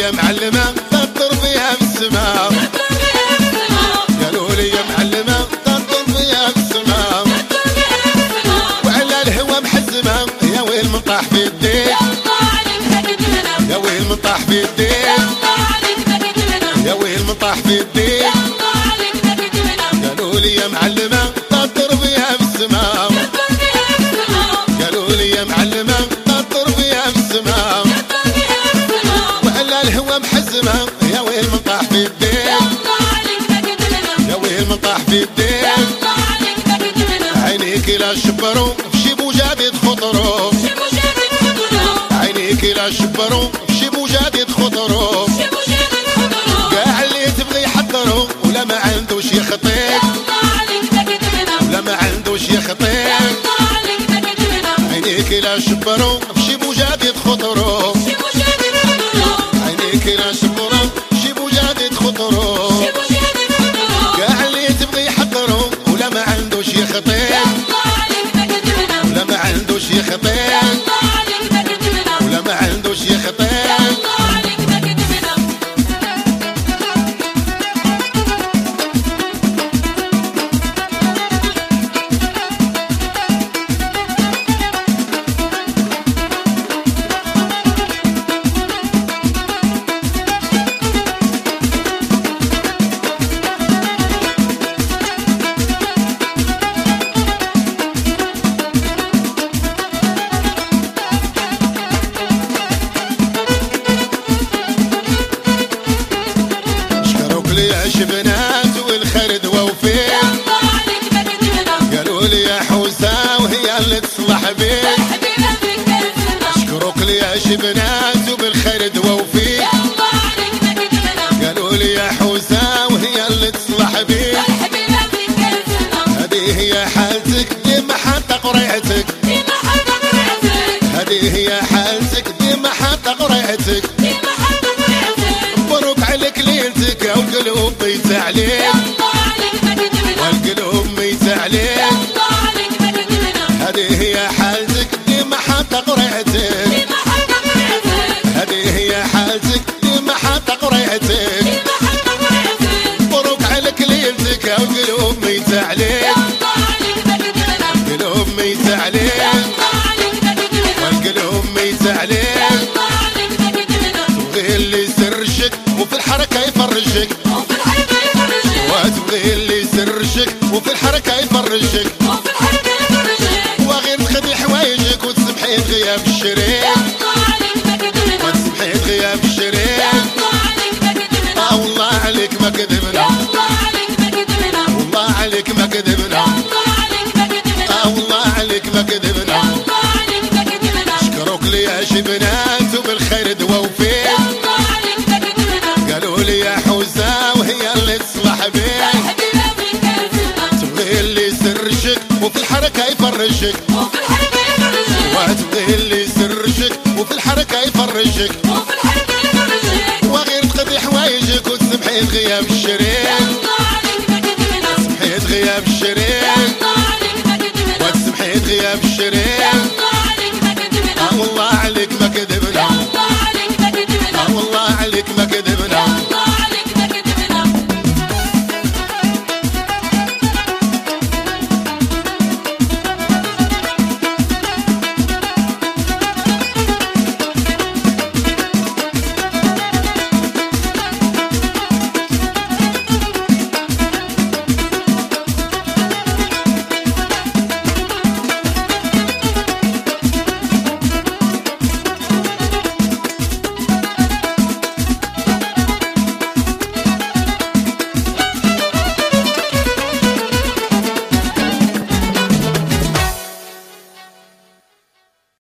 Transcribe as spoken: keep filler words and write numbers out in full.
يا معلمة تطر فيها بالسماء، قالوا لي يا معلمة تطر فيها بالسماء، وعلى الهوى محزمة يا ويل من طاح في الدين، يا ويل من طاح في الدين، يا ويل من طاح في الدين. قالوا لي يا معلمة تطر فيها بالسماء، قالوا لي يا معلمة تطر فيها بالسماء، وعلى الهوى محزمة يا ويل من طاح في الدين، يا ويل من طاح في الدين. عينيك لا شبروا في شي بوجاد خطروا، عينيك لا شبروا في شي بوجاد خطروا، كاع اللي تبغي يحضروا ولا ما عندوش يخطيك، ولا ما عندوش يخطيك. عينيك لا شبروا في شي بوجاد خطروا، عينيك لا شبروا في شي بوجاد خطروا، كاع اللي تبغي يحضروا ولا ما عندوش يخطيك، ولا ما عندوش يخطيك، ولا ما عندوش يخطيك. بنات والخرد ووفين، قالوا لي يا حوسه وهي اللي تصلح بيك، اشكرك لي يا شبنات وبالخرد ووفين، قالوا لي يا حوسه وهي اللي تصلح بيك. هذه هي حالتك ديما حتى قريعتك، هذه هي حالتك ديما حتى قريعتك، مبروك عليك ليلتك والقلوب ميت عليك، والقلوب ميت عليك. هذه هي حالتك ديما حتى قريعتك، هذه هي حالتك ديما حتى قريعتك، مبروك عليك ليلتك والقلوب ميت عليك، القلوب ميت عليك، والقلوب ميت عليك. تبغي اللي يسرشك وفي الحركة يفرجك، وتبغي اللي يسرشك وفي الحركة يفرجك، وغير تخدي حوايجك وتسبحي غياب الشريك، وتسبحي غياب الشريك. اه والله عليك ما كذبنا، والله عليك ما كذبنا، اه والله عليك ما كذبنا. اشكرك لي يا شبنات وبالخير ووفين، قالوا لي يا حوسه وهي اللي تصلح بيك، تبغي اللي يسرشك وفي الحركه يفرجك، وتبغي اللي يسرشك وفي الحركه يفرجك، وغير تقضي حوايجك وتسبحي غياب الشريك،